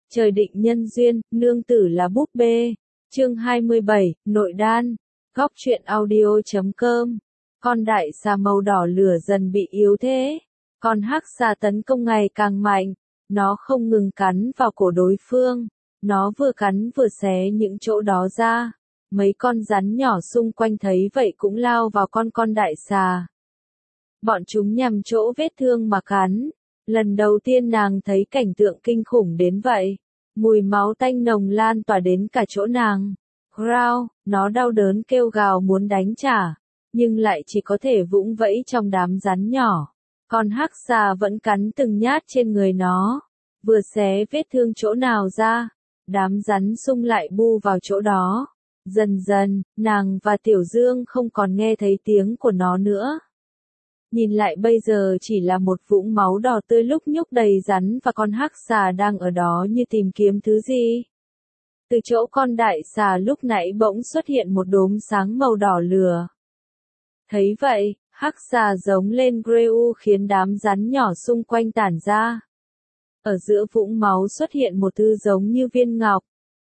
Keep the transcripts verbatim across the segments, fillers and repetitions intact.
Trời định nhân duyên, nương tử là búp bê. Chương hai mươi bảy, Nội đan. Góc truyện audio chấm com. Con đại xà màu đỏ lửa dần bị yếu thế. Con hắc xà tấn công ngày càng mạnh. Nó không ngừng cắn vào cổ đối phương. Nó vừa cắn vừa xé những chỗ đó ra. Mấy con rắn nhỏ xung quanh thấy vậy cũng lao vào con con đại xà. Bọn chúng nhằm chỗ vết thương mà cắn. Lần đầu tiên nàng thấy cảnh tượng kinh khủng đến vậy. Mùi máu tanh nồng lan tỏa đến cả chỗ nàng. Growl, nó đau đớn kêu gào muốn đánh trả, nhưng lại chỉ có thể vũng vẫy trong đám rắn nhỏ. Con hắc xà vẫn cắn từng nhát trên người nó. Vừa xé vết thương chỗ nào ra, đám rắn sung lại bu vào chỗ đó. Dần dần, nàng và Tiểu Dương không còn nghe thấy tiếng của nó nữa. Nhìn lại bây giờ chỉ là một vũng máu đỏ tươi lúc nhúc đầy rắn và con hắc xà đang ở đó như tìm kiếm thứ gì. Từ chỗ con đại xà lúc nãy bỗng xuất hiện một đốm sáng màu đỏ lửa. Thấy vậy, hắc xà giống lên Greu khiến đám rắn nhỏ xung quanh tản ra. Ở giữa vũng máu xuất hiện một thứ giống như viên ngọc.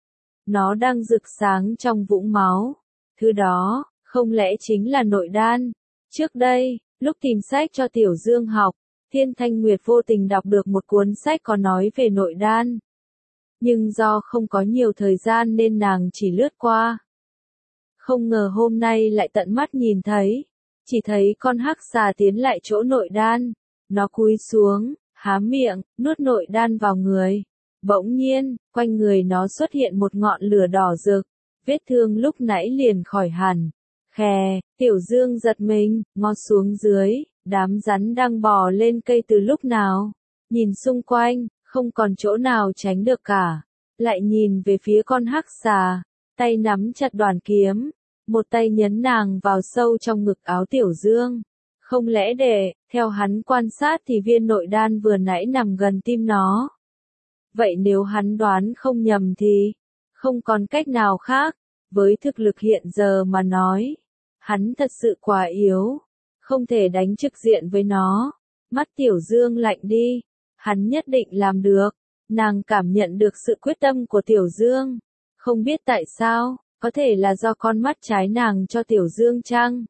Nó đang rực sáng trong vũng máu. Thứ đó, không lẽ chính là nội đan? Trước đây, lúc tìm sách cho Tiểu Dương học, Thiên Thanh Nguyệt vô tình đọc được một cuốn sách có nói về nội đan. Nhưng do không có nhiều thời gian nên nàng chỉ lướt qua. Không ngờ hôm nay lại tận mắt nhìn thấy. Chỉ thấy con hắc xà tiến lại chỗ nội đan. Nó cúi xuống, há miệng, nuốt nội đan vào người. Bỗng nhiên, quanh người nó xuất hiện một ngọn lửa đỏ rực. Vết thương lúc nãy liền khỏi hẳn. Khè, Tiểu Dương giật mình, ngó xuống dưới, đám rắn đang bò lên cây từ lúc nào. Nhìn xung quanh, không còn chỗ nào tránh được cả. Lại nhìn về phía con hắc xà, tay nắm chặt đoàn kiếm, một tay nhấn nàng vào sâu trong ngực áo Tiểu Dương. Không lẽ để, theo hắn quan sát thì viên nội đan vừa nãy nằm gần tim nó. Vậy nếu hắn đoán không nhầm thì, không còn cách nào khác, với thực lực hiện giờ mà nói. Hắn thật sự quá yếu, không thể đánh trực diện với nó. Mắt Tiểu Dương lạnh đi, hắn nhất định làm được. Nàng cảm nhận được sự quyết tâm của Tiểu Dương. Không biết tại sao, có thể là do con mắt trái nàng cho Tiểu Dương chăng?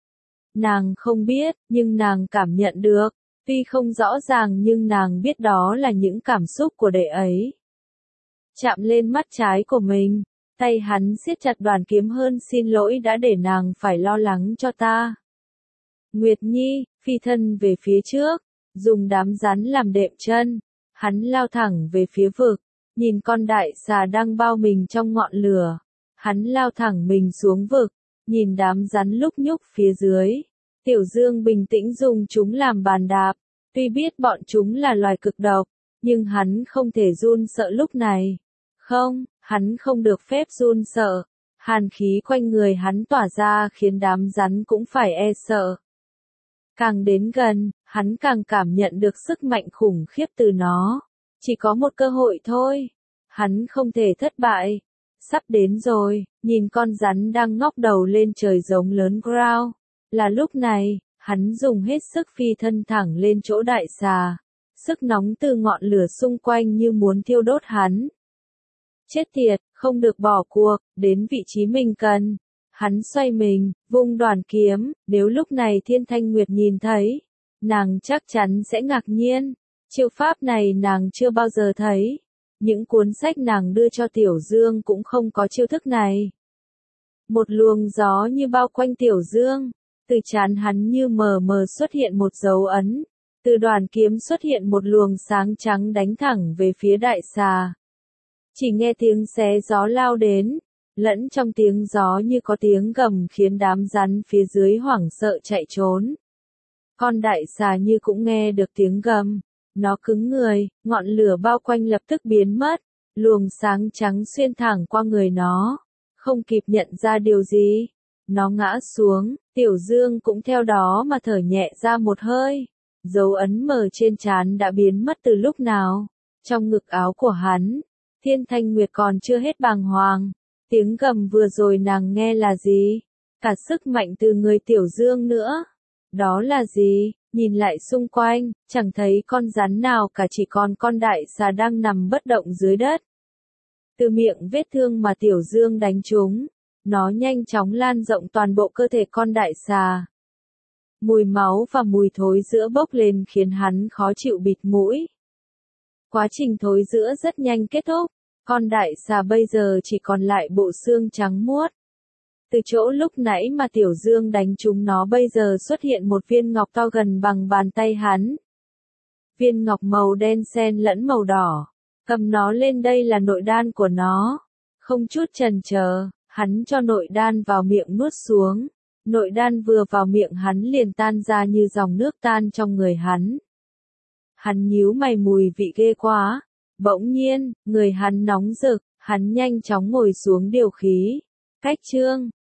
Nàng không biết, nhưng nàng cảm nhận được. Tuy không rõ ràng nhưng nàng biết đó là những cảm xúc của đệ ấy. Chạm lên mắt trái của mình, tay hắn siết chặt đoàn kiếm hơn xin lỗi đã để nàng phải lo lắng cho ta. Nguyệt Nhi, phi thân về phía trước, dùng đám rắn làm đệm chân. Hắn lao thẳng về phía vực, nhìn con đại xà đang bao mình trong ngọn lửa. Hắn lao thẳng mình xuống vực, nhìn đám rắn lúc nhúc phía dưới. Tiểu Dương bình tĩnh dùng chúng làm bàn đạp. Tuy biết bọn chúng là loài cực độc, nhưng hắn không thể run sợ lúc này. Không, hắn không được phép run sợ. Hàn khí quanh người hắn tỏa ra khiến đám rắn cũng phải e sợ. Càng đến gần, hắn càng cảm nhận được sức mạnh khủng khiếp từ nó. Chỉ có một cơ hội thôi. Hắn không thể thất bại. Sắp đến rồi, nhìn con rắn đang ngóc đầu lên trời giống lớn Growl. Là lúc này, hắn dùng hết sức phi thân thẳng lên chỗ đại xà. Sức nóng từ ngọn lửa xung quanh như muốn thiêu đốt hắn. Chết tiệt, không được bỏ cuộc, đến vị trí mình cần. Hắn xoay mình, vung đoàn kiếm, nếu lúc này Thiên Thanh Nguyệt nhìn thấy, nàng chắc chắn sẽ ngạc nhiên. Chiêu pháp này nàng chưa bao giờ thấy. Những cuốn sách nàng đưa cho Tiểu Dương cũng không có chiêu thức này. Một luồng gió như bao quanh Tiểu Dương. Từ trán hắn như mờ mờ xuất hiện một dấu ấn. Từ đoàn kiếm xuất hiện một luồng sáng trắng đánh thẳng về phía đại xà. Chỉ nghe tiếng xé gió lao đến. Lẫn trong tiếng gió như có tiếng gầm khiến đám rắn phía dưới hoảng sợ chạy trốn. Con đại xà như cũng nghe được tiếng gầm. Nó cứng người, ngọn lửa bao quanh lập tức biến mất. Luồng sáng trắng xuyên thẳng qua người nó. Không kịp nhận ra điều gì. Nó ngã xuống, Tiểu Dương cũng theo đó mà thở nhẹ ra một hơi. Dấu ấn mờ trên trán đã biến mất từ lúc nào. Trong ngực áo của hắn, Thiên Thanh Nguyệt còn chưa hết bàng hoàng. Tiếng gầm vừa rồi nàng nghe là gì? Cả sức mạnh từ người Tiểu Dương nữa. Đó là gì? Nhìn lại xung quanh, chẳng thấy con rắn nào cả, chỉ còn con đại xà đang nằm bất động dưới đất. Từ miệng vết thương mà Tiểu Dương đánh trúng, nó nhanh chóng lan rộng toàn bộ cơ thể con đại xà. Mùi máu và mùi thối rữa bốc lên khiến hắn khó chịu bịt mũi. Quá trình thối rữa rất nhanh kết thúc, con đại xà bây giờ chỉ còn lại bộ xương trắng muốt. Từ chỗ lúc nãy mà Tiểu Dương đánh trúng nó bây giờ xuất hiện một viên ngọc to gần bằng bàn tay hắn. Viên ngọc màu đen xen lẫn màu đỏ. Cầm nó lên, đây là nội đan của nó. Không chút chần chờ, hắn cho nội đan vào miệng nuốt xuống. Nội đan vừa vào miệng hắn liền tan ra như dòng nước tan trong người hắn. Hắn nhíu mày, mùi vị ghê quá. Bỗng nhiên, người hắn nóng rực, hắn nhanh chóng ngồi xuống điều khí. Cách chương